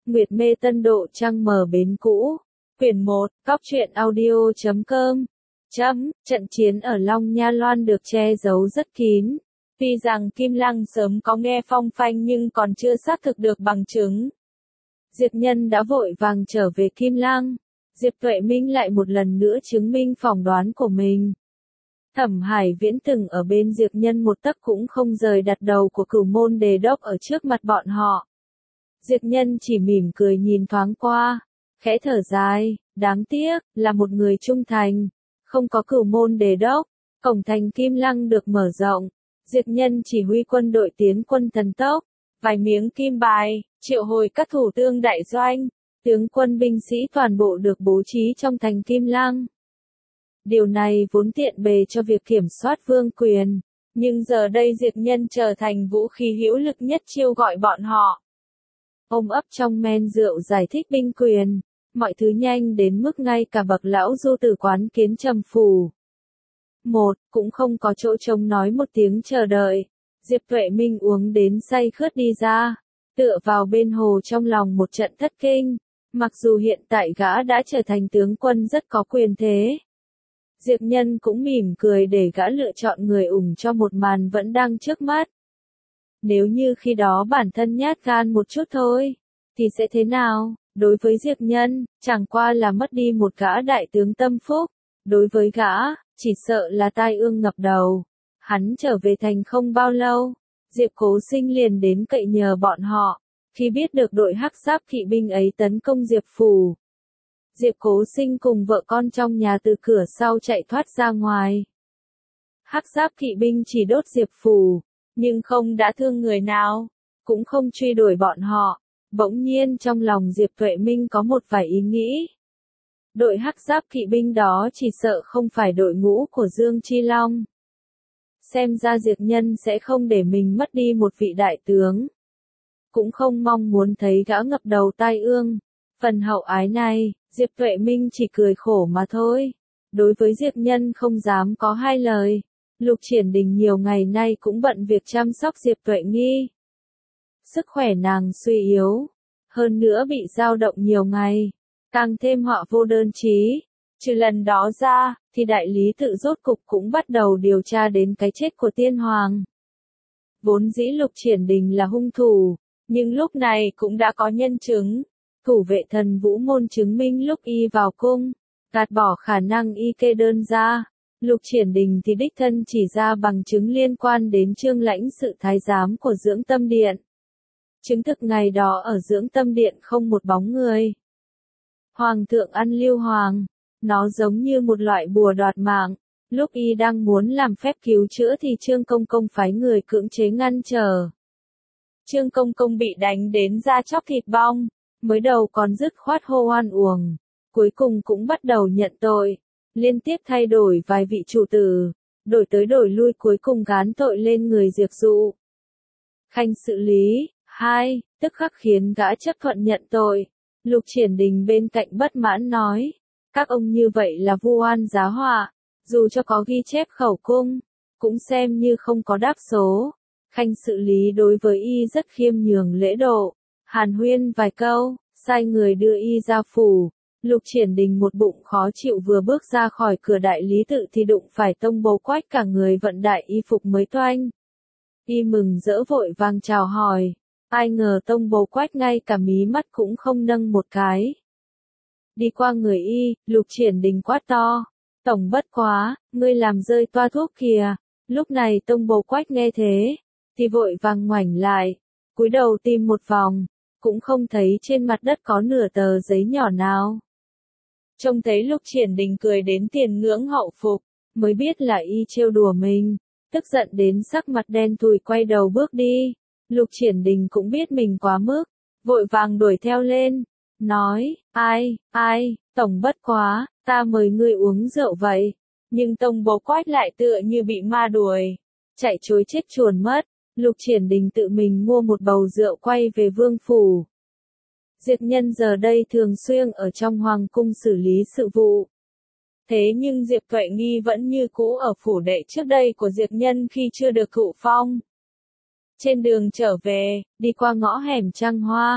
Nguyệt mê tân độ trăng mờ bến cũ. Quyển 1, Cóc truyện audio.com. Trận chiến ở Long Nha Loan được che giấu rất kín. Tuy rằng Kim Lăng sớm có nghe phong phanh nhưng còn chưa xác thực được bằng chứng. Diệp Nhân đã vội vàng trở về Kim Lăng. Diệp Tuệ Minh lại một lần nữa chứng minh phỏng đoán của mình. Thẩm Hải Viễn từng ở bên Diệp Nhân một tấc cũng không rời đặt đầu của Cửu Môn Đề Đốc ở trước mặt bọn họ. Diệp Nhân chỉ mỉm cười nhìn thoáng qua, khẽ thở dài, đáng tiếc, là một người trung thành, không có Cửu Môn Đề Đốc, cổng thành Kim Lăng được mở rộng, Diệp Nhân chỉ huy quân đội tiến quân thần tốc, vài miếng kim bài, triệu hồi các thủ tướng đại doanh, tướng quân binh sĩ toàn bộ được bố trí trong thành Kim Lăng. Điều này vốn tiện bề cho việc kiểm soát vương quyền, nhưng giờ đây Diệp Nhân trở thành vũ khí hữu lực nhất chiêu gọi bọn họ. Ôm ấp trong men rượu giải thích binh quyền, mọi thứ nhanh đến mức ngay cả bậc lão du tử quán kiến trầm phủ. Cũng không có chỗ trống nói một tiếng chờ đợi, Diệp Tuệ Minh uống đến say khướt đi ra, tựa vào bên hồ trong lòng một trận thất kinh, mặc dù hiện tại gã đã trở thành tướng quân rất có quyền thế. Diệp Nhân cũng mỉm cười để gã lựa chọn người ủng cho một màn vẫn đang trước mắt. Nếu như khi đó bản thân nhát gan một chút thôi, thì sẽ thế nào? Đối với Diệp Nhân, chẳng qua là mất đi một gã đại tướng tâm phúc. Đối với gã, chỉ sợ là tai ương ngập đầu. Hắn trở về thành không bao lâu, Diệp Cố Sinh liền đến cậy nhờ bọn họ. Khi biết được đội hắc giáp kỵ binh ấy tấn công Diệp Phủ, Diệp Cố Sinh cùng vợ con trong nhà từ cửa sau chạy thoát ra ngoài. Hắc giáp kỵ binh chỉ đốt Diệp Phủ, nhưng không đã thương người nào, cũng không truy đuổi bọn họ. Bỗng nhiên trong lòng Diệp Tuệ Minh có một vài ý nghĩ. Đội hắc giáp kỵ binh đó chỉ sợ không phải đội ngũ của Dương Chi Long. Xem ra Diệp Nhân sẽ không để mình mất đi một vị đại tướng. Cũng không mong muốn thấy gã ngập đầu tai ương. Phần hậu ái này, Diệp Tuệ Minh chỉ cười khổ mà thôi. Đối với Diệp Nhân không dám có hai lời. Lục Triển Đình nhiều ngày nay cũng bận việc chăm sóc Diệp Tuệ Nghi. Sức khỏe nàng suy yếu, hơn nữa bị dao động nhiều ngày, càng thêm họa vô đơn chí. Trừ lần đó ra, thì đại lý tự rốt cục cũng bắt đầu điều tra đến cái chết của Tiên Hoàng. Vốn dĩ Lục Triển Đình là hung thủ, nhưng lúc này cũng đã có nhân chứng. Thủ vệ Thần Vũ Môn chứng minh lúc y vào cung, gạt bỏ khả năng y kê đơn ra. Lục Triển Đình thì đích thân chỉ ra bằng chứng liên quan đến Trương lãnh sự thái giám của Dưỡng Tâm Điện. Chứng thực ngày đó ở Dưỡng Tâm Điện không một bóng người. Hoàng thượng ăn Lưu Hoàng, nó giống như một loại bùa đoạt mạng. Lúc y đang muốn làm phép cứu chữa thì Trương Công Công phái người cưỡng chế ngăn trở. Trương Công Công bị đánh đến da chóc thịt bong, mới đầu còn dứt khoát hô oan uổng, cuối cùng cũng bắt đầu nhận tội. Liên tiếp thay đổi vài vị chủ tử, đổi tới đổi lui cuối cùng gán tội lên người Diệp Dụ. Khanh sự lý, tức khắc khiến gã chấp thuận nhận tội. Lục Triển Đình bên cạnh bất mãn nói, các ông như vậy là vu oan giá họa, dù cho có ghi chép khẩu cung, cũng xem như không có đáp số. Khanh sự lý đối với y rất khiêm nhường lễ độ, hàn huyên vài câu, sai người đưa y ra phủ. Lục Triển Đình một bụng khó chịu vừa bước ra khỏi cửa đại lý tự thì đụng phải Tông Bố Quách cả người vận đại y phục mới toanh. Y mừng rỡ vội vàng chào hỏi, ai ngờ Tông Bố Quách ngay cả mí mắt cũng không nâng một cái. Đi qua người y, Lục Triển Đình quát to, tổng bất quá, ngươi làm rơi toa thuốc kìa. Lúc này Tông Bố Quách nghe thế, thì vội vàng ngoảnh lại, cúi đầu tìm một vòng, cũng không thấy trên mặt đất có nửa tờ giấy nhỏ nào. Trông thấy Lục Triển Đình cười đến tiền ngưỡng hậu phục, mới biết là y trêu đùa mình, tức giận đến sắc mặt đen thui quay đầu bước đi. Lục Triển Đình cũng biết mình quá mức, vội vàng đuổi theo lên, nói, ai, tổng bất quá, ta mời ngươi uống rượu vậy. Nhưng Tông Bố Quách lại tựa như bị ma đuổi, chạy trối chết chuồn mất. Lục Triển Đình tự mình mua một bầu rượu quay về vương phủ. Diệp Nhân giờ đây thường xuyên ở trong hoàng cung xử lý sự vụ. Thế nhưng Diệp Tuệ Nghi vẫn như cũ ở phủ đệ trước đây của Diệp Nhân khi chưa được thụ phong. Trên đường trở về, đi qua ngõ hẻm Trăng Hoa,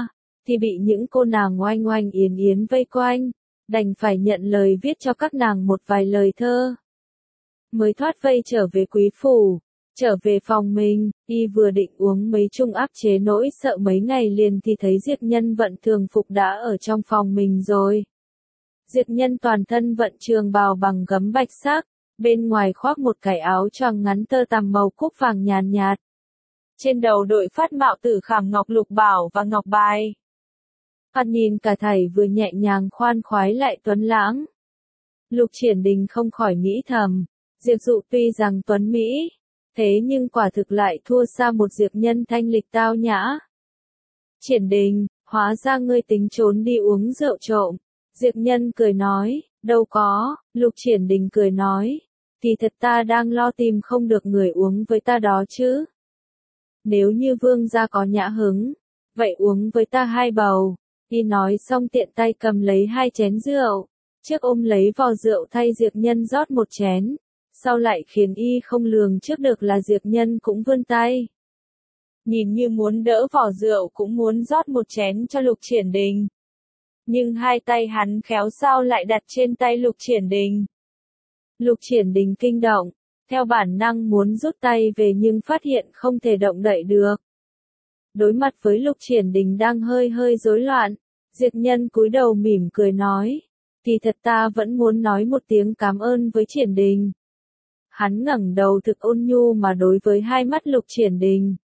thì bị những cô nàng oanh oanh yến yến vây quanh, đành phải nhận lời viết cho các nàng một vài lời thơ. Mới thoát vây trở về quý phủ, trở về phòng mình, y vừa định uống mấy chung áp chế nỗi sợ mấy ngày liền thì thấy Diệp Nhân vận thường phục đã ở trong phòng mình rồi. Diệp Nhân toàn thân vận trường bào bằng gấm bạch sắc, bên ngoài khoác một cái áo choàng ngắn tơ tằm màu cúc vàng nhàn nhạt. Trên đầu đội phát mạo tử khảm ngọc lục bảo và ngọc bài. Hắn nhìn cả thảy vừa nhẹ nhàng khoan khoái lại tuấn lãng. Lục Triển Đình không khỏi nghĩ thầm, Diệp Dụ tuy rằng tuấn mỹ, thế nhưng quả thực lại thua xa một Diệp Nhân thanh lịch tao nhã. Triển Đình, hóa ra ngươi tính trốn đi uống rượu trộm. Diệp Nhân cười nói, đâu có, Lục Triển Đình cười nói, thì thật ta đang lo tìm không được người uống với ta đó chứ. Nếu như vương gia có nhã hứng, vậy uống với ta 2 bầu. Y nói xong tiện tay cầm lấy 2 chén rượu, trước ôm lấy vò rượu thay Diệp Nhân rót một chén, sau lại khiến y không lường trước được là Diệp Nhân cũng vươn tay. Nhìn như muốn đỡ vò rượu cũng muốn rót một chén cho Lục Triển Đình. Nhưng 2 tay hắn khéo sao lại đặt trên tay Lục Triển Đình. Lục Triển Đình kinh động, theo bản năng muốn rút tay về nhưng phát hiện không thể động đậy được. Đối mặt với Lục Triển Đình đang hơi rối loạn, Diệp Nhân cúi đầu mỉm cười nói, thì thật ta vẫn muốn nói một tiếng cảm ơn với Triển Đình. Hắn ngẩng đầu thực ôn nhu mà đối với 2 mắt Lục Triển Đình.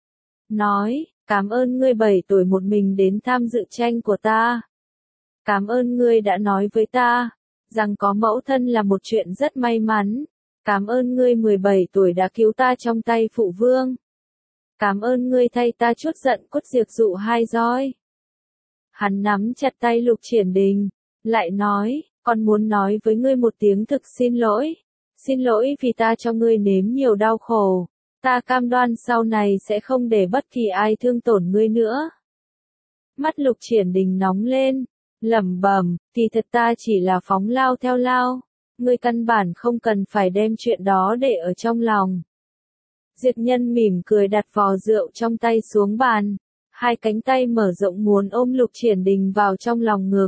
Nói, cảm ơn ngươi 7 tuổi một mình đến tham dự tranh của ta. Cảm ơn ngươi đã nói với ta, rằng có mẫu thân là một chuyện rất may mắn. Cảm ơn ngươi 17 tuổi đã cứu ta trong tay phụ vương. Cảm ơn ngươi thay ta chuốt giận cốt Diệp Dụ 2 roi. Hắn nắm chặt tay Lục Triển Đình, lại nói, con muốn nói với ngươi một tiếng thực xin lỗi. Xin lỗi vì ta cho ngươi nếm nhiều đau khổ. Ta cam đoan sau này sẽ không để bất kỳ ai thương tổn ngươi nữa. Mắt Lục Triển Đình nóng lên, lẩm bẩm, thì thật ta chỉ là phóng lao theo lao. Ngươi căn bản không cần phải đem chuyện đó để ở trong lòng. Diệp Nhân mỉm cười đặt vò rượu trong tay xuống bàn, 2 cánh tay mở rộng muốn ôm Lục Triển Đình vào trong lòng ngực.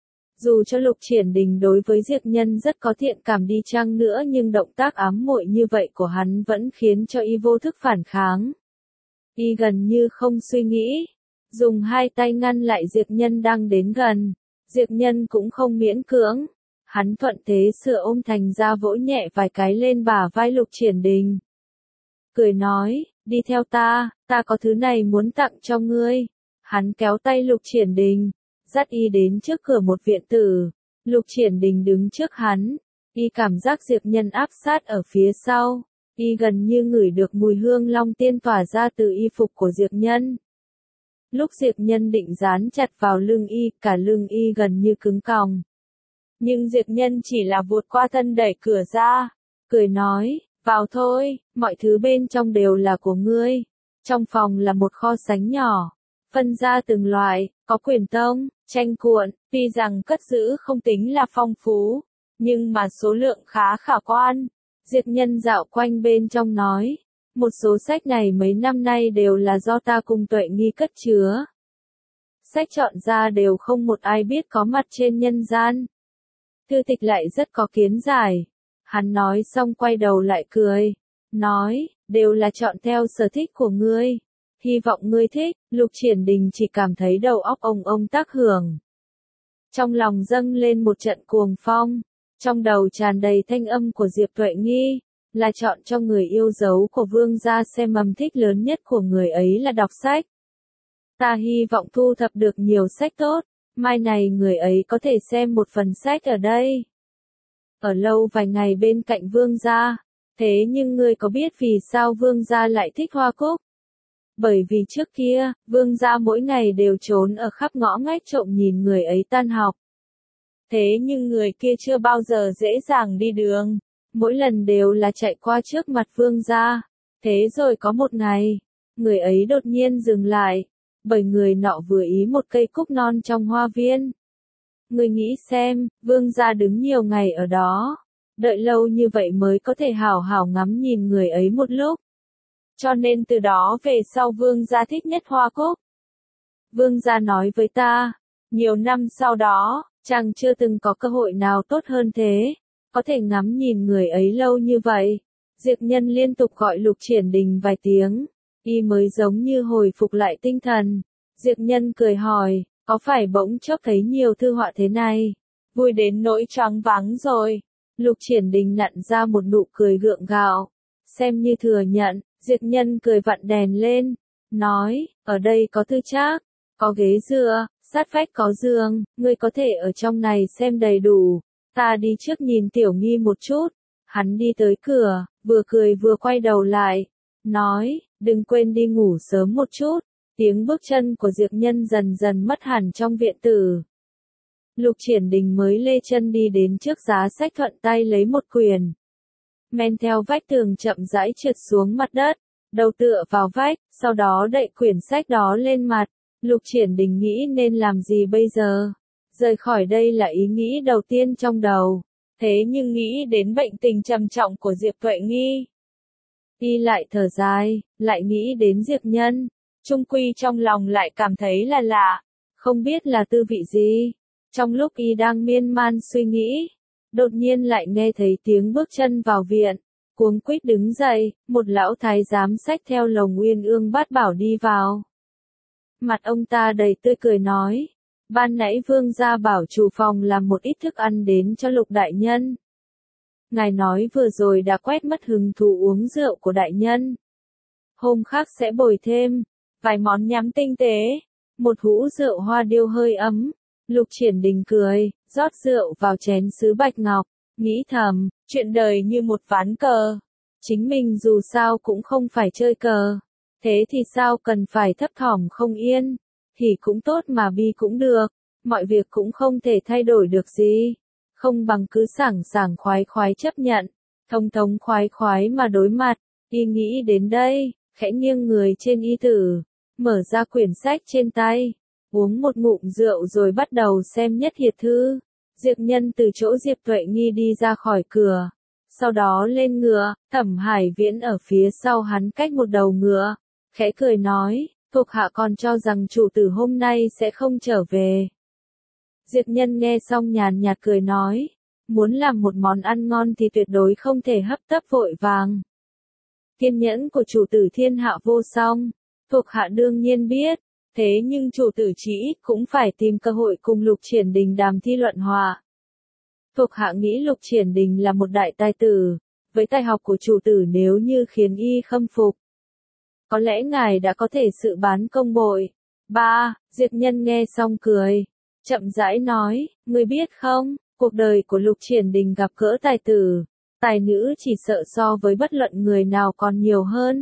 Dù cho Lục Triển Đình đối với Diệp Nhân rất có thiện cảm đi chăng nữa nhưng động tác ám muội như vậy của hắn vẫn khiến cho y vô thức phản kháng. Y gần như không suy nghĩ, dùng 2 tay ngăn lại Diệp Nhân đang đến gần. Diệp Nhân cũng không miễn cưỡng. Hắn thuận thế sửa ôm thành ra vỗ nhẹ vài cái lên bả vai Lục Triển Đình. Cười nói, đi theo ta có thứ này muốn tặng cho ngươi. Hắn kéo tay Lục Triển Đình, dắt y đến trước cửa một viện tử. Lục Triển Đình đứng trước hắn, y cảm giác Diệp Nhân áp sát ở phía sau. Y gần như ngửi được mùi hương long tiên tỏa ra từ y phục của Diệp Nhân. Lúc Diệp Nhân định dán chặt vào lưng y, cả lưng y gần như cứng còng. Nhưng Diệp Nhân chỉ là vụt qua thân đẩy cửa ra, cười nói, vào thôi, mọi thứ bên trong đều là của ngươi. Trong phòng là một kho sánh nhỏ, phân ra từng loại, có quyển tông, tranh cuộn, tuy rằng cất giữ không tính là phong phú, nhưng mà số lượng khá khả quan. Diệp Nhân dạo quanh bên trong nói, một số sách này mấy năm nay đều là do ta cùng Tuệ Nghi cất chứa. Sách chọn ra đều không một ai biết có mặt trên nhân gian. Thư tịch lại rất có kiến giải. Hắn nói xong quay đầu lại cười, nói, đều là chọn theo sở thích của ngươi. Hy vọng ngươi thích. Lục Triển Đình chỉ cảm thấy đầu óc ông tác hưởng. Trong lòng dâng lên một trận cuồng phong, trong đầu tràn đầy thanh âm của Diệp Tuệ Nghi, là chọn cho người yêu dấu của vương gia xem mầm thích lớn nhất của người ấy là đọc sách. Ta hy vọng thu thập được nhiều sách tốt, mai này người ấy có thể xem một phần sách ở đây. Ở lâu vài ngày bên cạnh vương gia, thế nhưng ngươi có biết vì sao vương gia lại thích hoa cúc? Bởi vì trước kia, vương gia mỗi ngày đều trốn ở khắp ngõ ngách trộm nhìn người ấy tan học. Thế nhưng người kia chưa bao giờ dễ dàng đi đường, mỗi lần đều là chạy qua trước mặt vương gia. Thế rồi có một ngày, người ấy đột nhiên dừng lại, bởi người nọ vừa ý một cây cúc non trong hoa viên. Người nghĩ xem, vương gia đứng nhiều ngày ở đó, đợi lâu như vậy mới có thể hảo hảo ngắm nhìn người ấy một lúc. Cho nên từ đó về sau vương gia thích nhất hoa cúc. Vương gia nói với ta, nhiều năm sau đó, chàng chưa từng có cơ hội nào tốt hơn thế, có thể ngắm nhìn người ấy lâu như vậy. Diệp Nhân liên tục gọi Lục Triển Đình vài tiếng, y mới giống như hồi phục lại tinh thần. Diệp Nhân cười hỏi, có phải bỗng chốc thấy nhiều thư họa thế này, vui đến nỗi choáng váng rồi. Lục Triển Đình nặn ra một nụ cười gượng gạo, xem như thừa nhận. Diệp Nhân cười vặn đèn lên, nói, ở đây có thư trác, có ghế dựa, sát vách có giường, ngươi có thể ở trong này xem đầy đủ. Ta đi trước nhìn Tiểu Nghi một chút. Hắn đi tới cửa, vừa cười vừa quay đầu lại, nói, đừng quên đi ngủ sớm một chút. Tiếng bước chân của Diệp Nhân dần dần mất hẳn trong viện tử. Lục Triển Đình mới lê chân đi đến trước giá sách, thuận tay lấy một quyển. Men theo vách tường chậm rãi trượt xuống mặt đất, đầu tựa vào vách, sau đó đậy quyển sách đó lên mặt. Lục Triển Đình nghĩ nên làm gì bây giờ? Rời khỏi đây là ý nghĩ đầu tiên trong đầu. Thế nhưng nghĩ đến bệnh tình trầm trọng của Diệp Tuệ Nghi, y lại thở dài, lại nghĩ đến Diệp Nhân, chung quy trong lòng lại cảm thấy là lạ, không biết là tư vị gì. Trong lúc y đang miên man suy nghĩ, đột nhiên lại nghe thấy tiếng bước chân vào viện, cuống quýt đứng dậy, một lão thái giám xách theo lồng uyên ương bát bảo đi vào. Mặt ông ta đầy tươi cười nói, ban nãy vương gia bảo chủ phòng làm một ít thức ăn đến cho Lục đại nhân. Ngài nói vừa rồi đã quét mất hứng thú uống rượu của đại nhân. Hôm khác sẽ bồi thêm vài món nhắm tinh tế, một hũ rượu hoa điêu hơi ấm. Lục Triển Đình cười, rót rượu vào chén sứ bạch ngọc, nghĩ thầm, chuyện đời như một ván cờ. Chính mình dù sao cũng không phải chơi cờ. Thế thì sao cần phải thấp thỏm không yên, thì cũng tốt mà bi cũng được, mọi việc cũng không thể thay đổi được gì. Không bằng cứ sảng sảng khoái khoái chấp nhận, thông thống khoái khoái mà đối mặt. Y nghĩ đến đây, khẽ nghiêng người trên y tử, mở ra quyển sách trên tay, uống một ngụm rượu rồi bắt đầu xem nhất hiệt thư. Diệp Nhân từ chỗ Diệp Tuệ Nghi đi ra khỏi cửa, sau đó lên ngựa, Thẩm Hải Viễn ở phía sau hắn cách một đầu ngựa, khẽ cười nói, thuộc hạ còn cho rằng chủ tử hôm nay sẽ không trở về. Diệp Nhân nghe xong nhàn nhạt cười nói, muốn làm một món ăn ngon thì tuyệt đối không thể hấp tấp vội vàng. Kiên nhẫn của chủ tử thiên hạ vô song, thuộc hạ đương nhiên biết, thế nhưng chủ tử chỉ ít cũng phải tìm cơ hội cùng Lục Triển Đình đàm thi luận hòa. Thuộc hạ nghĩ Lục Triển Đình là một đại tài tử, với tài học của chủ tử nếu như khiến y khâm phục, có lẽ ngài đã có thể sự bán công bội. Diệp Nhân nghe xong cười, chậm rãi nói, ngươi biết không, cuộc đời của Lục Triển Đình gặp gỡ tài tử, tài nữ chỉ sợ so với bất luận người nào còn nhiều hơn.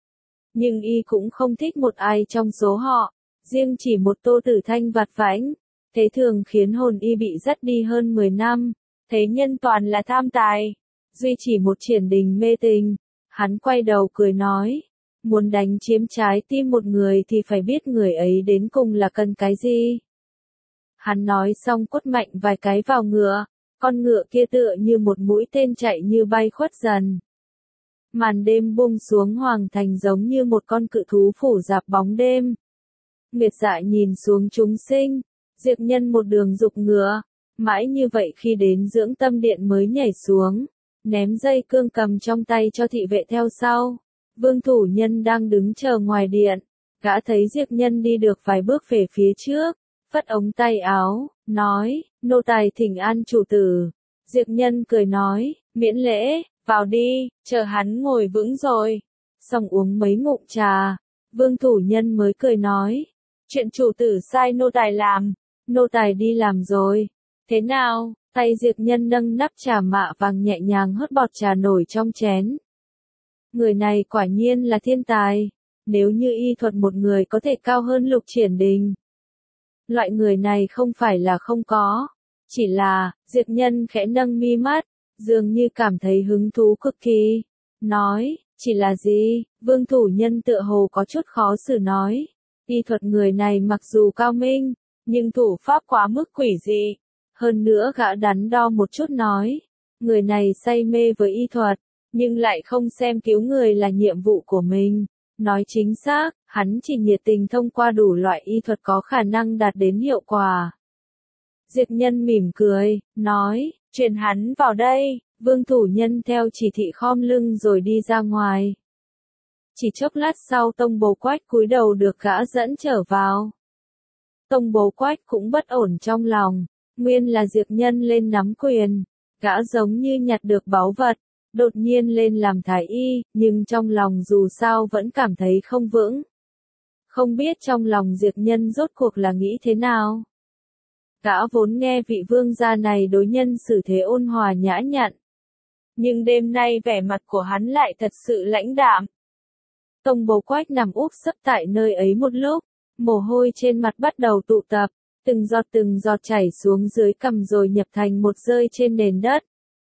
Nhưng y cũng không thích một ai trong số họ, riêng chỉ một Tô Tử Thanh vặt vãnh, thế thường khiến hồn y bị dắt đi hơn 10 năm, thế nhân toàn là tham tài, duy chỉ một Triển Đình mê tình. Hắn quay đầu cười nói, muốn đánh chiếm trái tim một người thì phải biết người ấy đến cùng là cần cái gì. Hắn nói xong quất mạnh vài cái vào ngựa, con ngựa kia tựa như một mũi tên chạy như bay khuất dần. Màn đêm buông xuống hoàng thành giống như một con cự thú phủ rạp bóng đêm. Nguyệt Dạ nhìn xuống chúng sinh, Diệp Nhân một đường dục ngựa, mãi như vậy khi đến Dưỡng Tâm Điện mới nhảy xuống, ném dây cương cầm trong tay cho thị vệ theo sau. Vương thủ nhân đang đứng chờ ngoài điện, gã thấy Diệp Nhân đi được vài bước về phía trước, phất ống tay áo, nói, nô tài thỉnh an chủ tử. Diệp Nhân cười nói, miễn lễ, vào đi, chờ hắn ngồi vững rồi. Xong uống mấy ngụm trà, Vương thủ nhân mới cười nói, chuyện chủ tử sai nô tài làm, nô tài đi làm rồi. Thế nào? Tay Diệp Nhân nâng nắp trà mạ vàng nhẹ nhàng hớt bọt trà nổi trong chén. Người này quả nhiên là thiên tài, nếu như y thuật một người có thể cao hơn Lục Triển Đình. Loại người này không phải là không có, chỉ là, Diệp Nhân khẽ nâng mi mắt, dường như cảm thấy hứng thú cực kỳ. Nói, chỉ là gì? Vương thủ nhân tựa hồ có chút khó xử nói. Y thuật người này mặc dù cao minh, nhưng thủ pháp quá mức quỷ dị. Hơn nữa gã đắn đo một chút nói, người này say mê với y thuật, nhưng lại không xem cứu người là nhiệm vụ của mình. Nói chính xác, Hắn chỉ nhiệt tình thông qua đủ loại y thuật có khả năng đạt đến hiệu quả. Diệp Nhân mỉm cười, nói, truyền hắn vào đây. Vương thủ nhân theo chỉ thị khom lưng rồi đi ra ngoài. Chỉ chốc lát sau Tông Bố Quách cúi đầu được gã dẫn trở vào. Tông Bố Quách cũng bất ổn trong lòng, nguyên là Diệp Nhân lên nắm quyền, gã giống như nhặt được báu vật, đột nhiên lên làm thái y, nhưng trong lòng dù sao vẫn cảm thấy không vững. Không biết trong lòng Diệp Nhân rốt cuộc là nghĩ thế nào. Gã vốn nghe vị vương gia này đối nhân xử thế ôn hòa nhã nhặn. Nhưng đêm nay vẻ mặt của hắn lại thật sự lãnh đạm. Tông Bố Quách nằm úp sấp tại nơi ấy một lúc, mồ hôi trên mặt bắt đầu tụ tập, từng giọt chảy xuống dưới cằm rồi nhập thành một rơi trên nền đất.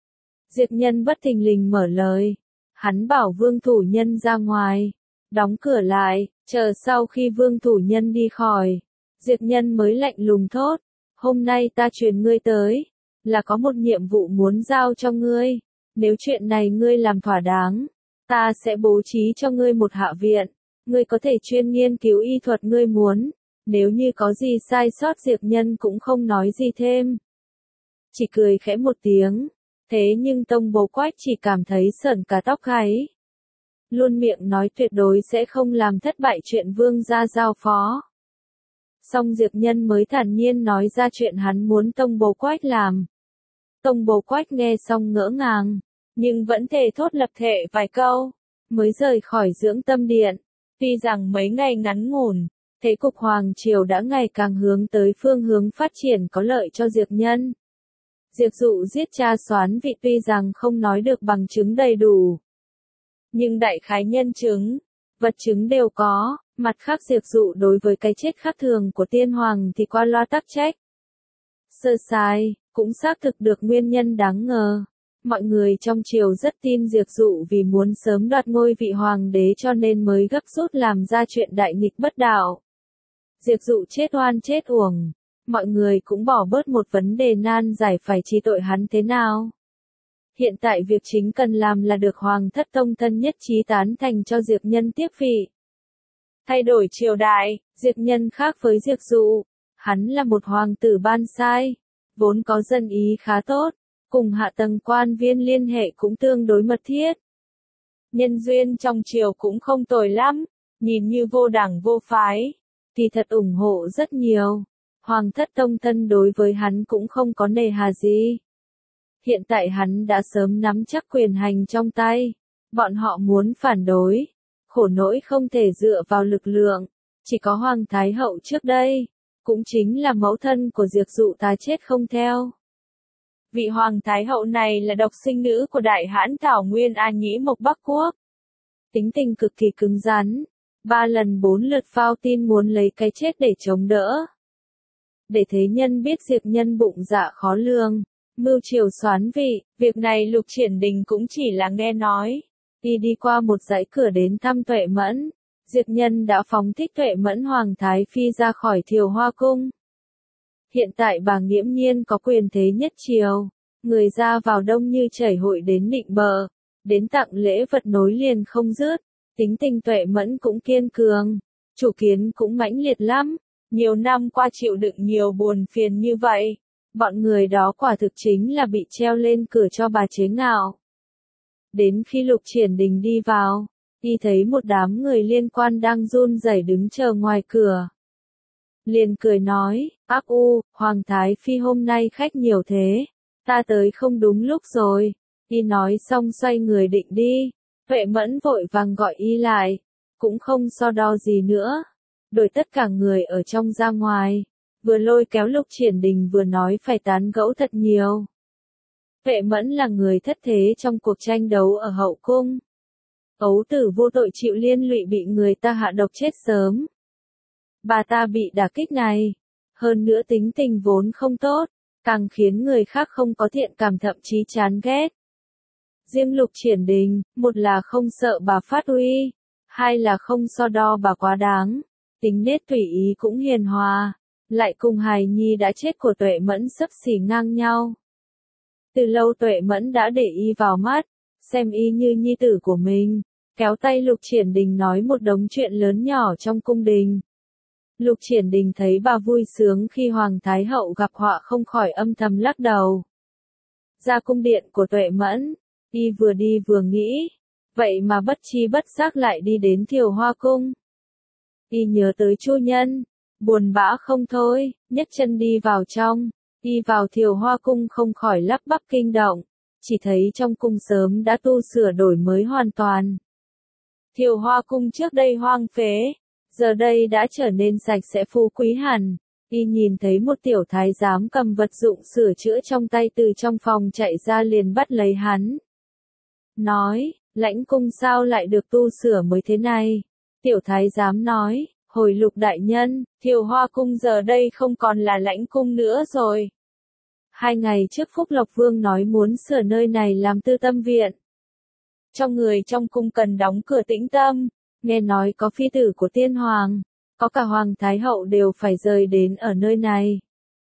Diệp Nhân bất thình lình mở lời. Hắn bảo Vương thủ nhân ra ngoài, đóng cửa lại, chờ sau khi Vương thủ nhân đi khỏi. Diệp Nhân mới lạnh lùng thốt, hôm nay ta truyền ngươi tới, là có một nhiệm vụ muốn giao cho ngươi. Nếu chuyện này ngươi làm thỏa đáng, ta sẽ bố trí cho ngươi một hạ viện, ngươi có thể chuyên nghiên cứu y thuật ngươi muốn, nếu như có gì sai sót Diệp Nhân cũng không nói gì thêm. Chỉ cười khẽ một tiếng, thế nhưng Tông Bố Quách chỉ cảm thấy sởn cả tóc gáy. Luôn miệng nói tuyệt đối sẽ không làm thất bại chuyện vương gia giao phó. Xong Diệp Nhân mới thản nhiên nói ra chuyện hắn muốn Tông Bố Quách làm. Tông Bố Quách nghe xong ngỡ ngàng, nhưng vẫn thề thốt lập thệ vài câu, mới rời khỏi dưỡng tâm điện. Tuy rằng mấy ngày ngắn ngủn, thế cục Hoàng Triều đã ngày càng hướng tới phương hướng phát triển có lợi cho Diệp Nhân. Diệp Dụ giết cha Soán Vị tuy rằng không nói được bằng chứng đầy đủ, nhưng đại khái nhân chứng, vật chứng đều có. Mặt khác Diệp Dụ đối với cái chết khác thường của tiên hoàng thì qua loa tắc trách. Sơ sai, cũng xác thực được nguyên nhân đáng ngờ. Mọi người trong triều rất tin Diệp Dụ vì muốn sớm đoạt ngôi vị hoàng đế cho nên mới gấp rút làm ra chuyện đại nghịch bất đạo. Diệp Dụ chết oan chết uổng, mọi người cũng bỏ bớt một vấn đề nan giải phải trị tội hắn thế nào. Hiện tại việc chính cần làm là được Hoàng thất tông thân nhất trí tán thành cho Diệp Nhân tiếp vị. Thay đổi triều đại, Diệp Nhân khác với Diệp Dụ, hắn là một hoàng tử ban sai, vốn có dân ý khá tốt, cùng hạ tầng quan viên liên hệ cũng tương đối mật thiết. Nhân duyên trong triều cũng không tồi lắm, nhìn như vô đảng vô phái, thì thật ủng hộ rất nhiều. Hoàng thất tông thân đối với hắn cũng không có nề hà gì. Hiện tại hắn đã sớm nắm chắc quyền hành trong tay, bọn họ muốn phản đối, khổ nỗi không thể dựa vào lực lượng, chỉ có Hoàng Thái Hậu trước đây, cũng chính là mẫu thân của Diệp Dụ ta chết không theo. Vị Hoàng Thái Hậu này là độc sinh nữ của Đại Hãn Thảo Nguyên A Nhĩ Mộc Bắc Quốc. Tính tình cực kỳ cứng rắn, 3 lần 4 lượt phao tin muốn lấy cái chết để chống đỡ. Để thế nhân biết Diệp Nhân bụng dạ khó lường, mưu triều Soán Vị, việc này Lục Triển Đình cũng chỉ là nghe nói. Đi qua một dãy cửa đến thăm Tuệ Mẫn, Diệp Nhân đã phóng thích Tuệ Mẫn Hoàng Thái Phi ra khỏi Thiều Hoa Cung. Hiện tại bà nghiễm nhiên có quyền thế nhất triều, người ra vào đông như chảy hội đến Định Bờ, đến tặng lễ vật nối liền không dứt. Tính tình Tuệ Mẫn cũng kiên cường, chủ kiến cũng mãnh liệt lắm, nhiều năm qua chịu đựng nhiều buồn phiền như vậy, bọn người đó quả thực chính là bị treo lên cửa cho bà chế ngạo. Đến khi Lục Triển Đình đi vào, y thấy một đám người liên quan đang run rẩy đứng chờ ngoài cửa. Liền cười nói, ác u, Hoàng Thái Phi hôm nay khách nhiều thế, ta tới không đúng lúc rồi. Y nói xong xoay người định đi, Tuệ Mẫn vội vàng gọi y lại, cũng không so đo gì nữa, đổi tất cả người ở trong ra ngoài, vừa lôi kéo Lục Triển Đình vừa nói phải tán gẫu thật nhiều. Tuệ Mẫn là người thất thế trong cuộc tranh đấu ở hậu cung. Ấu tử vô tội chịu liên lụy bị người ta hạ độc chết sớm. Bà ta bị đả kích này, hơn nữa tính tình vốn không tốt, càng khiến người khác không có thiện cảm thậm chí chán ghét. Riêng Lục Triển Đình, một là không sợ bà phát uy, hai là không so đo bà quá đáng, tính nết tùy ý cũng hiền hòa, lại cùng hài nhi đã chết của Tuệ Mẫn xấp xỉ ngang nhau. Từ lâu Tuệ Mẫn đã để y vào mắt, xem y như nhi tử của mình, kéo tay Lục Triển Đình nói một đống chuyện lớn nhỏ trong cung đình. Lục Triển Đình thấy bà vui sướng khi Hoàng Thái Hậu gặp họa không khỏi âm thầm lắc đầu. Ra cung điện của Tuệ Mẫn, y vừa đi vừa nghĩ, vậy mà bất chi bất giác lại đi đến Thiều Hoa Cung. Y nhớ tới Chu Nhân, buồn bã không thôi, nhấc chân đi vào trong, y vào Thiều Hoa Cung không khỏi lắp bắp kinh động, chỉ thấy trong cung sớm đã tu sửa đổi mới hoàn toàn. Thiều Hoa Cung trước đây hoang phế, giờ đây đã trở nên sạch sẽ phú quý hẳn. Y nhìn thấy một tiểu thái giám cầm vật dụng sửa chữa trong tay từ trong phòng chạy ra liền bắt lấy hắn. Nói, lãnh cung sao lại được tu sửa mới thế này? Tiểu thái giám nói, hồi Lục đại nhân, Thiều Hoa Cung giờ đây không còn là lãnh cung nữa rồi. 2 ngày trước Phúc Lộc Vương nói muốn sửa nơi này làm tư tâm viện. Cho người trong cung cần đóng cửa tĩnh tâm, nghe nói có phi tử của tiên hoàng, có cả Hoàng Thái Hậu đều phải rời đến ở nơi này.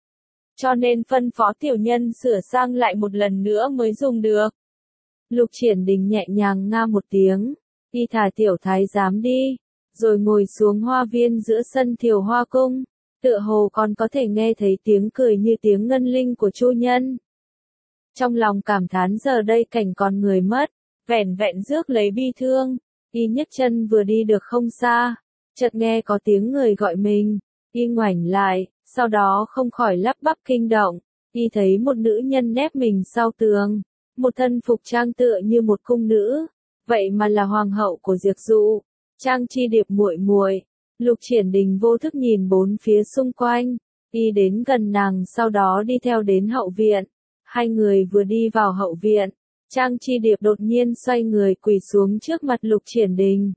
Cho nên phân phó tiểu nhân sửa sang lại một lần nữa mới dùng được. Lục Triển Đình nhẹ nhàng nga một tiếng, y thả tiểu thái giám đi, rồi ngồi xuống hoa viên giữa sân Thiều Hoa Cung, tựa hồ còn có thể nghe thấy tiếng cười như tiếng ngân linh của Chu Nhân. Trong lòng cảm thán giờ đây cảnh còn người mất, vẻn vẹn rước lấy bi thương, y nhấc chân vừa đi được không xa, chợt nghe có tiếng người gọi mình, y ngoảnh lại, sau đó không khỏi lắp bắp kinh động, y thấy một nữ nhân nép mình sau tường, một thân phục trang tựa như một cung nữ, vậy mà là hoàng hậu của Diệp Dụ, Trang Chi Điệp muội muội. Lục Triển Đình vô thức nhìn bốn phía xung quanh, y đến gần nàng sau đó đi theo đến hậu viện. 2 người vừa đi vào hậu viện, Trang Chi Điệp đột nhiên xoay người quỳ xuống trước mặt Lục Triển Đình.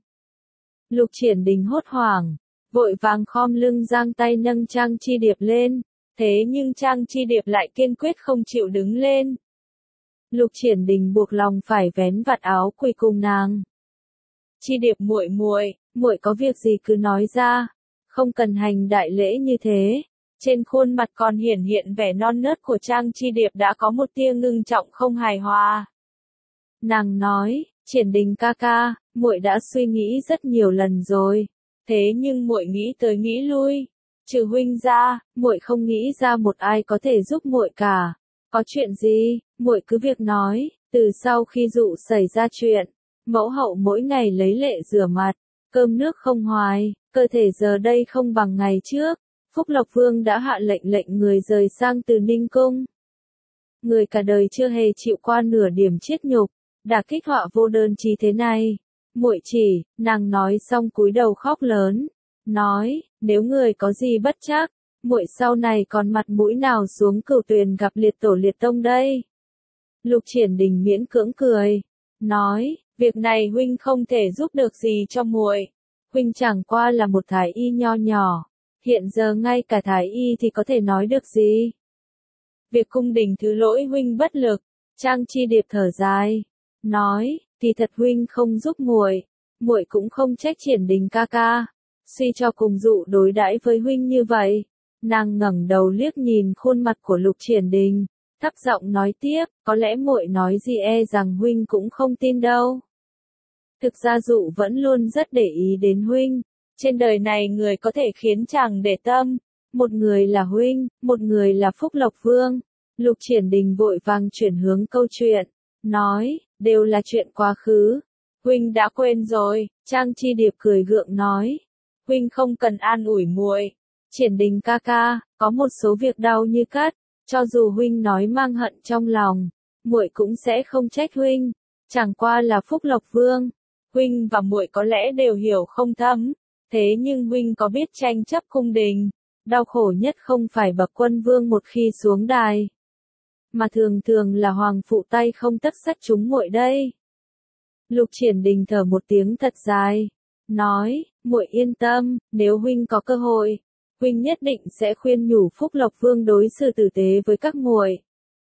Lục Triển Đình hốt hoảng, vội vàng khom lưng giang tay nâng Trang Chi Điệp lên, thế nhưng Trang Chi Điệp lại kiên quyết không chịu đứng lên. Lục Triển Đình buộc lòng phải vén vạt áo quỳ cùng nàng. Chi Điệp muội muội, muội có việc gì cứ nói ra, không cần hành đại lễ như thế. Trên khuôn mặt còn hiển hiện vẻ non nớt của Trang Chi Điệp đã có một tia ngưng trọng không hài hòa. Nàng nói, Triển Đình ca ca, muội đã suy nghĩ rất nhiều lần rồi, thế nhưng muội nghĩ tới nghĩ lui, trừ huynh ra, muội không nghĩ ra một ai có thể giúp muội cả. Có chuyện gì, muội cứ việc nói. Từ sau khi Dụ xảy ra chuyện, mẫu hậu mỗi ngày lấy lệ rửa mặt, cơm nước không hoài, cơ thể giờ đây không bằng ngày trước. Phúc Lộc Vương đã hạ lệnh người rời sang từ Ninh Cung. Người cả đời chưa hề chịu qua nửa điểm chiết nhục, đã kích họa vô đơn chí thế này. Muội chỉ, nàng nói xong cúi đầu khóc lớn, nói, nếu người có gì bất trắc, muội sau này còn mặt mũi nào xuống Cửu Tuyền gặp liệt tổ liệt tông đây. Lục Triển Đình miễn cưỡng cười, nói, việc này huynh không thể giúp được gì cho muội. Huynh chẳng qua là một thái y nho nhỏ. Hiện giờ ngay cả thái y thì có thể nói được gì? Việc cung đình thứ lỗi huynh bất lực. Trang Chi Điệp thở dài, nói, thì thật huynh không giúp muội, muội cũng không trách Triển Đình ca ca. Suy cho cùng Dụ đối đãi với huynh như vậy. Nàng ngẩng đầu liếc nhìn khuôn mặt của Lục Triển Đình, thấp giọng nói tiếp, có lẽ muội nói gì e rằng huynh cũng không tin đâu. Thực ra Dụ vẫn luôn rất để ý đến huynh. Trên đời này người có thể khiến chàng để tâm, một người là huynh, một người là Phúc Lộc Vương. Lục Triển Đình vội vàng chuyển hướng câu chuyện, nói, đều là chuyện quá khứ. Huynh đã quên rồi, Trang Chi Điệp cười gượng nói, huynh không cần an ủi muội. Triển Đình ca ca, có một số việc đau như cắt, cho dù huynh nói mang hận trong lòng, muội cũng sẽ không trách huynh. Chẳng qua là Phúc Lộc Vương, huynh và muội có lẽ đều hiểu không thấm. Thế nhưng huynh có biết tranh chấp cung đình, đau khổ nhất không phải bậc quân vương một khi xuống đài, mà thường thường là hoàng phụ tay không tấc sắt chúng muội đây. Lục Triển Đình thở một tiếng thật dài, nói, muội yên tâm, nếu huynh có cơ hội, huynh nhất định sẽ khuyên nhủ Phúc Lộc Vương đối xử tử tế với các muội.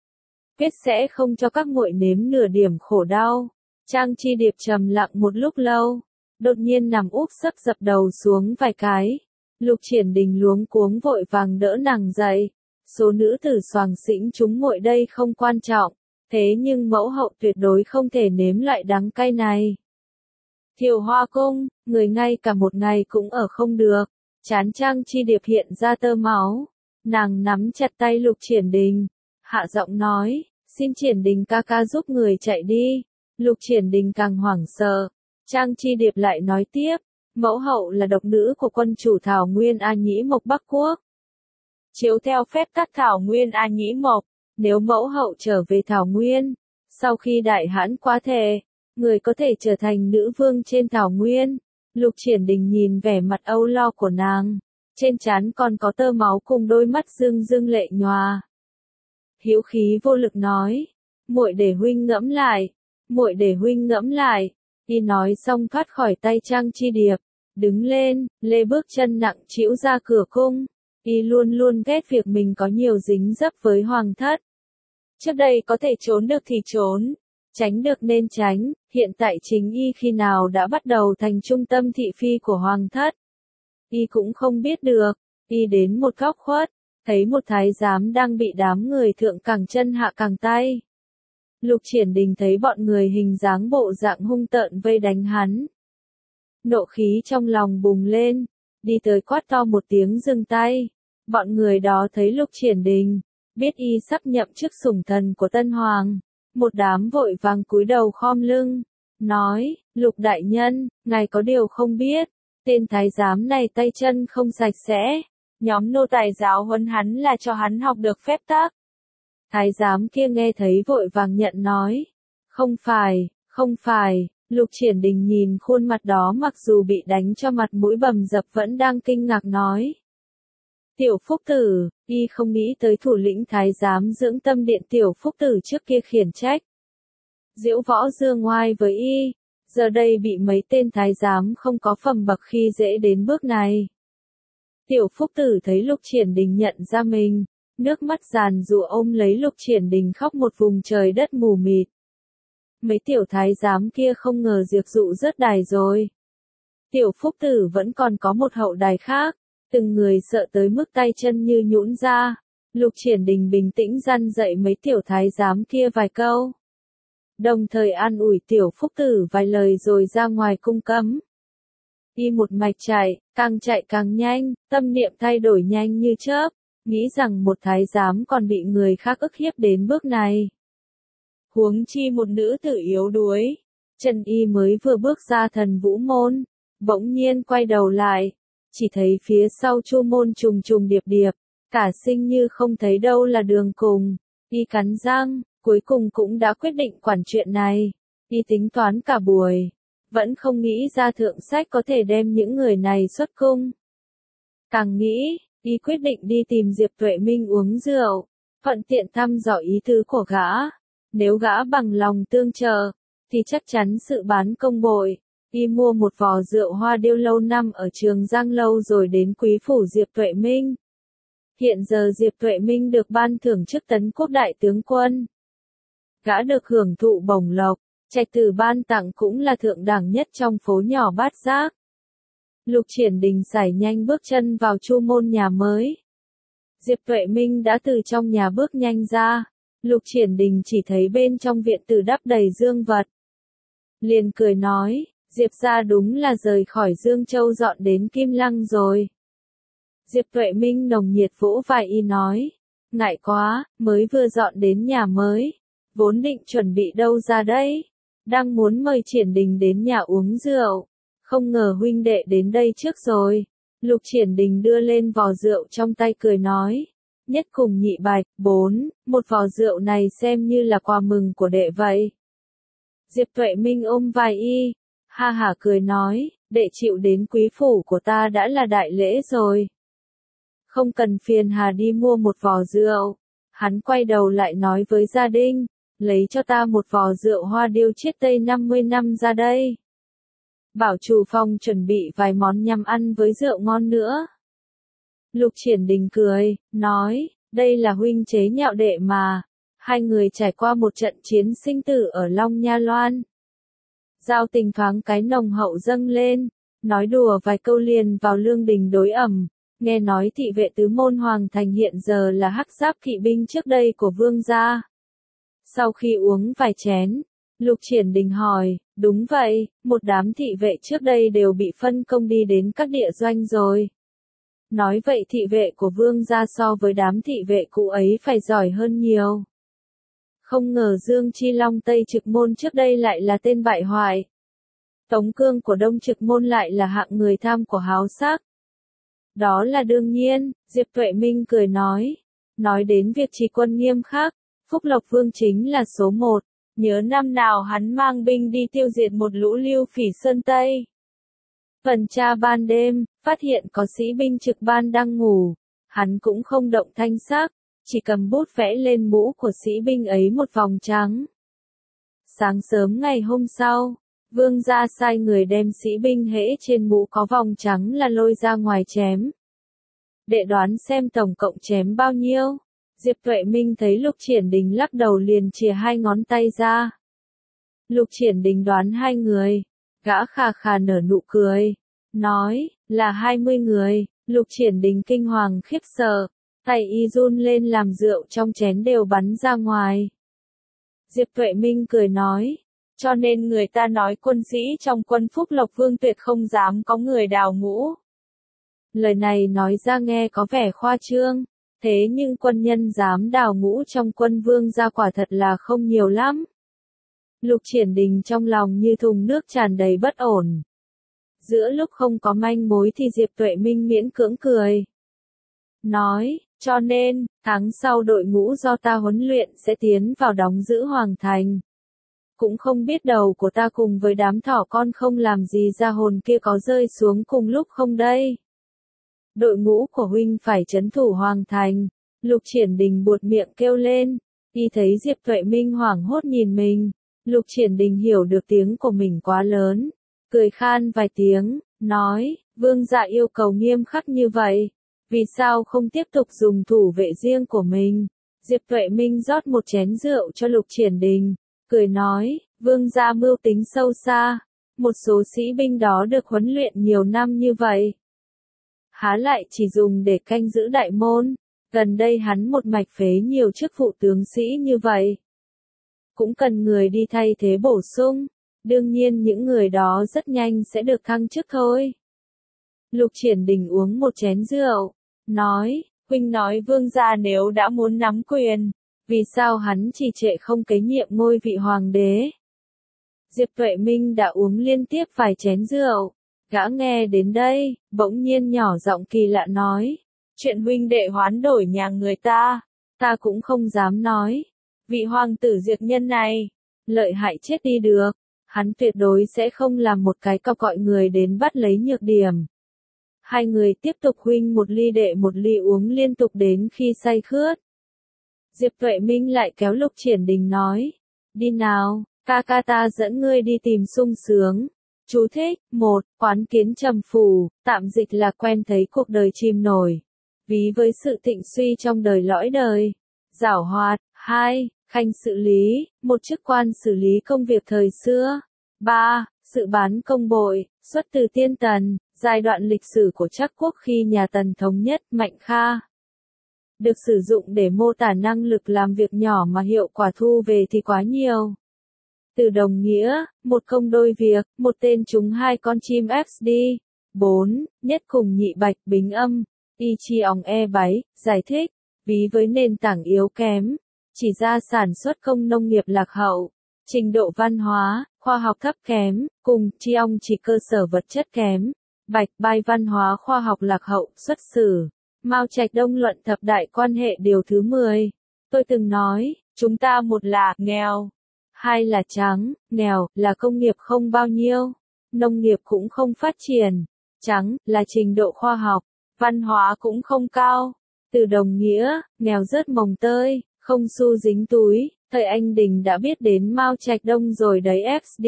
Quyết sẽ không cho các muội nếm nửa điểm khổ đau. Trang Chi Điệp trầm lặng một lúc lâu, đột nhiên nằm úp sấp dập đầu xuống vài cái. Lục Triển Đình luống cuống vội vàng đỡ nàng dậy. Số nữ tử xoàng xĩnh chúng muội đây không quan trọng, thế nhưng mẫu hậu tuyệt đối không thể nếm lại đắng cay này. Thiều Hoa Cung, người ngay cả một ngày cũng ở không được. Trán Trang Chi Điệp hiện ra tơ máu. Nàng nắm chặt tay Lục Triển Đình. Hạ giọng nói, xin Triển Đình ca ca giúp người chạy đi. Lục Triển Đình càng hoảng sợ. Trang Chi Điệp lại nói tiếp, mẫu hậu là độc nữ của quân chủ Thảo Nguyên A Nhĩ Mộc Bắc Quốc. Chiếu theo phép tắc Thảo Nguyên A Nhĩ Mộc, nếu mẫu hậu trở về Thảo Nguyên, sau khi đại hãn quá thề, người có thể trở thành nữ vương trên Thảo Nguyên. Lục Triển Đình nhìn vẻ mặt âu lo của nàng, trên trán còn có tơ máu cùng đôi mắt rưng rưng lệ nhòa. Hữu khí vô lực nói, muội để huynh ngẫm lại, muội để huynh ngẫm lại. Y nói xong thoát khỏi tay Trang Chi Điệp, đứng lên, lê bước chân nặng trĩu ra cửa cung. Y luôn luôn ghét việc mình có nhiều dính dấp với hoàng thất. Trước đây có thể trốn được thì trốn, tránh được nên tránh, hiện tại chính Y khi nào đã bắt đầu thành trung tâm thị phi của hoàng thất. Y cũng không biết được, Y đến một góc khuất, thấy một thái giám đang bị đám người thượng cẳng chân hạ cẳng tay. Lục Triển Đình thấy bọn người hình dáng bộ dạng hung tợn vây đánh hắn. Nộ khí trong lòng bùng lên, đi tới quát to một tiếng dừng tay. Bọn người đó thấy Lục Triển Đình, biết Y sắp nhậm chức sủng thần của Tân Hoàng. Một đám vội vàng cúi đầu khom lưng, nói, Lục đại nhân, ngài có điều không biết, tên thái giám này tay chân không sạch sẽ, nhóm nô tài giáo huấn hắn là cho hắn học được phép tắc. Thái giám kia nghe thấy vội vàng nhận nói, không phải, Lục Triển Đình nhìn khuôn mặt đó mặc dù bị đánh cho mặt mũi bầm dập vẫn đang kinh ngạc nói. Tiểu Phúc Tử, Y không nghĩ tới thủ lĩnh thái giám dưỡng tâm điện Tiểu Phúc Tử trước kia khiển trách. Diễu võ dương ngoai với Y, giờ đây bị mấy tên thái giám không có phẩm bậc khi dễ đến bước này. Tiểu Phúc Tử thấy Lục Triển Đình nhận ra mình, nước mắt giàn giụa ôm lấy Lục Triển Đình khóc một vùng trời đất mù mịt. Mấy tiểu thái giám kia không ngờ diệt dụ rớt đài rồi. Tiểu Phúc Tử vẫn còn có một hậu đài khác, từng người sợ tới mức tay chân như nhũn ra. Lục Triển Đình bình tĩnh răn dạy mấy tiểu thái giám kia vài câu. Đồng thời an ủi Tiểu Phúc Tử vài lời rồi ra ngoài cung cấm. Y một mạch chạy càng nhanh, tâm niệm thay đổi nhanh như chớp, nghĩ rằng một thái giám còn bị người khác ức hiếp đến bước này. Huống chi một nữ tử yếu đuối. Trần Y mới vừa bước ra Thần Vũ môn, bỗng nhiên quay đầu lại, chỉ thấy phía sau Chu môn trùng trùng điệp điệp, cả sinh như không thấy đâu là đường cùng. Y cắn răng, cuối cùng cũng đã quyết định quản chuyện này. Y tính toán cả buổi, vẫn không nghĩ ra thượng sách có thể đem những người này xuất cung. Càng nghĩ, Y quyết định đi tìm Diệp Tuệ Minh uống rượu, thuận tiện thăm dò ý tứ của gã. Nếu gã bằng lòng tương trợ, thì chắc chắn sự bán công bội. Y mua một vò rượu hoa điêu lâu năm ở Trường Giang Lâu rồi đến quý phủ Diệp Tuệ Minh. Hiện giờ Diệp Tuệ Minh được ban thưởng chức Tấn Quốc đại tướng quân. Gã được hưởng thụ bổng lộc, trạch tử ban tặng cũng là thượng đẳng nhất trong phố nhỏ Bát Giác. Lục Triển Đình sải nhanh bước chân vào Chu môn nhà mới. Diệp Tuệ Minh đã từ trong nhà bước nhanh ra. Lục Triển Đình chỉ thấy bên trong viện tử đắp đầy dương vật. Liền cười nói, Diệp gia đúng là rời khỏi Dương Châu dọn đến Kim Lăng rồi. Diệp Tuệ Minh nồng nhiệt vỗ vai Y nói, ngại quá, mới vừa dọn đến nhà mới, vốn định chuẩn bị đâu ra đây, đang muốn mời Triển Đình đến nhà uống rượu, không ngờ huynh đệ đến đây trước rồi. Lục Triển Đình đưa lên vò rượu trong tay cười nói, nhất cùng nhị bạch, 4, một vò rượu này xem như là quà mừng của đệ vậy. Diệp Tuệ Minh ôm vai Y, ha hả cười nói, đệ chịu đến quý phủ của ta đã là đại lễ rồi. Không cần phiền hà đi mua một vò rượu. Hắn quay đầu lại nói với gia đình, lấy cho ta một vò rượu hoa điêu chiết tây 50 năm ra đây. Bảo chủ phòng chuẩn bị vài món nhằm ăn với rượu ngon nữa. Lục Triển Đình cười, nói, đây là huynh chế nhạo đệ mà. Hai người trải qua một trận chiến sinh tử ở Long Nha Loan. Giao tình thoáng cái nồng hậu dâng lên, nói đùa vài câu liền vào lương đình đối ẩm. Nghe nói thị vệ tứ môn hoàng thành hiện giờ là hắc giáp kỵ binh trước đây của vương gia. Sau khi uống vài chén, Lục Triển Đình hỏi, đúng vậy, một đám thị vệ trước đây đều bị phân công đi đến các địa doanh rồi. Nói vậy thị vệ của vương gia so với đám thị vệ cũ ấy phải giỏi hơn nhiều. Không ngờ Dương Chi Long Tây Trực Môn trước đây lại là tên bại hoại. Tống Cương của Đông Trực Môn lại là hạng người tham của háo sắc. Đó là đương nhiên, Diệp Tuệ Minh cười nói. Nói đến việc trì quân nghiêm khắc, Phúc Lộc Vương chính là số một. Nhớ năm nào hắn mang binh đi tiêu diệt một lũ lưu phỉ Sơn Tây. Tuần tra ban đêm, phát hiện có sĩ binh trực ban đang ngủ. Hắn cũng không động thanh sắc, chỉ cầm bút vẽ lên mũ của sĩ binh ấy một vòng trắng. Sáng sớm ngày hôm sau, vương gia sai người đem sĩ binh hễ trên mũ có vòng trắng là lôi ra ngoài chém. Đệ đoán xem tổng cộng chém bao nhiêu. Diệp Tuệ Minh thấy Lục Triển Đình lắc đầu liền chìa hai ngón tay ra. Lục Triển Đình đoán 2 người. Gã khà khà nở nụ cười. Nói, là 20 người. Lục Triển Đình kinh hoàng khiếp sợ. Tay y run lên làm rượu trong chén đều bắn ra ngoài. Diệp Tuệ Minh cười nói. Cho nên người ta nói quân sĩ trong quân Phúc Lộc Vương tuyệt không dám có người đào ngũ. Lời này nói ra nghe có vẻ khoa trương. Thế nhưng quân nhân dám đào ngũ trong quân vương gia quả thật là không nhiều lắm. Lục Triển Đình trong lòng như thùng nước tràn đầy bất ổn. Giữa lúc không có manh mối thì Diệp Tuệ Minh miễn cưỡng cười. Nói, cho nên, tháng sau đội ngũ do ta huấn luyện sẽ tiến vào đóng giữ Hoàng Thành. Cũng không biết đầu của ta cùng với đám thỏ con không làm gì ra hồn kia có rơi xuống cùng lúc không đây. Đội ngũ của huynh phải trấn thủ Hoàng Thành. Lục Triển Đình buột miệng kêu lên. Y thấy Diệp Tuệ Minh hoảng hốt nhìn mình. Lục Triển Đình hiểu được tiếng của mình quá lớn. Cười khan vài tiếng, nói, vương gia yêu cầu nghiêm khắc như vậy. Vì sao không tiếp tục dùng thủ vệ riêng của mình? Diệp Tuệ Minh rót một chén rượu cho Lục Triển Đình. Cười nói, vương gia mưu tính sâu xa. Một số sĩ binh đó được huấn luyện nhiều năm như vậy. Há lại chỉ dùng để canh giữ đại môn. Gần đây hắn một mạch phế nhiều chức vụ tướng sĩ như vậy. Cũng cần người đi thay thế bổ sung. Đương nhiên những người đó rất nhanh sẽ được thăng chức thôi. Lục Triển Đình uống một chén rượu. Nói, huynh nói vương gia nếu đã muốn nắm quyền. Vì sao hắn trì trệ không kế nhiệm ngôi vị hoàng đế? Diệp Tuệ Minh đã uống liên tiếp vài chén rượu. Gã nghe đến đây, bỗng nhiên nhỏ giọng kỳ lạ nói. Chuyện huynh đệ hoán đổi nhà người ta cũng không dám nói. Vị hoàng tử Diệp Nhân này, lợi hại chết đi được. Hắn tuyệt đối sẽ không làm một cái cọc gọi người đến bắt lấy nhược điểm. Hai người tiếp tục huynh một ly đệ một ly uống liên tục đến khi say khướt. Diệp Tuệ Minh lại kéo Lục Triển Đình nói. Đi nào, ca ca ta dẫn ngươi đi tìm sung sướng. Chú thích, 1. Quán kiến trầm phủ, tạm dịch là quen thấy cuộc đời chìm nổi. Ví với sự thịnh suy trong đời lõi đời. Giảo hoạt. 2. Khanh sự lý, một chức quan xử lý công việc thời xưa. 3. Sự bán công bội, xuất từ tiên tần, giai đoạn lịch sử của Trắc quốc khi nhà Tần thống nhất, Mạnh Kha. Được sử dụng để mô tả năng lực làm việc nhỏ mà hiệu quả thu về thì quá nhiều. Từ đồng nghĩa, một công đôi việc, một tên trúng 2 con chim XD. 4. Nhất cùng nhị bạch bính âm, y chi òng e báy, giải thích, ví với nền tảng yếu kém, chỉ ra sản xuất công nông nghiệp lạc hậu, trình độ văn hóa, khoa học thấp kém, cùng chi ong chỉ cơ sở vật chất kém, bạch bai văn hóa khoa học lạc hậu, xuất xử. Mao Trạch Đông luận thập đại quan hệ điều thứ 10. Tôi từng nói, chúng ta một là nghèo, hai là trắng, nghèo là công nghiệp không bao nhiêu, nông nghiệp cũng không phát triển, trắng là trình độ khoa học, văn hóa cũng không cao. Từ đồng nghĩa, nghèo rớt mồng tơi, không xu dính túi, thời Anh Đình đã biết đến Mao Trạch Đông rồi đấy XD.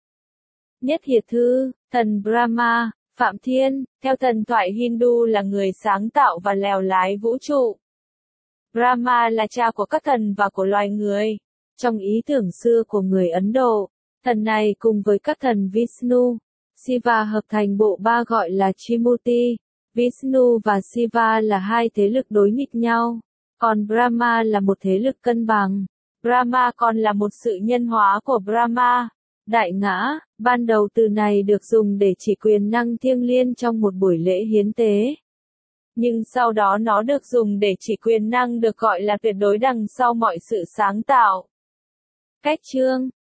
Nhất Hiệt Thư, thần Brahma, Phạm Thiên, theo thần thoại Hindu là người sáng tạo và lèo lái vũ trụ. Brahma là cha của các thần và của loài người. Trong ý tưởng xưa của người Ấn Độ, thần này cùng với các thần Vishnu, Shiva hợp thành bộ ba gọi là Trimurti. Vishnu và Shiva là hai thế lực đối nghịch nhau, còn Brahma là một thế lực cân bằng. Brahma còn là một sự nhân hóa của Brahma. Đại ngã, ban đầu từ này được dùng để chỉ quyền năng thiêng liêng trong một buổi lễ hiến tế. Nhưng sau đó nó được dùng để chỉ quyền năng được gọi là tuyệt đối đằng sau mọi sự sáng tạo. Cách chương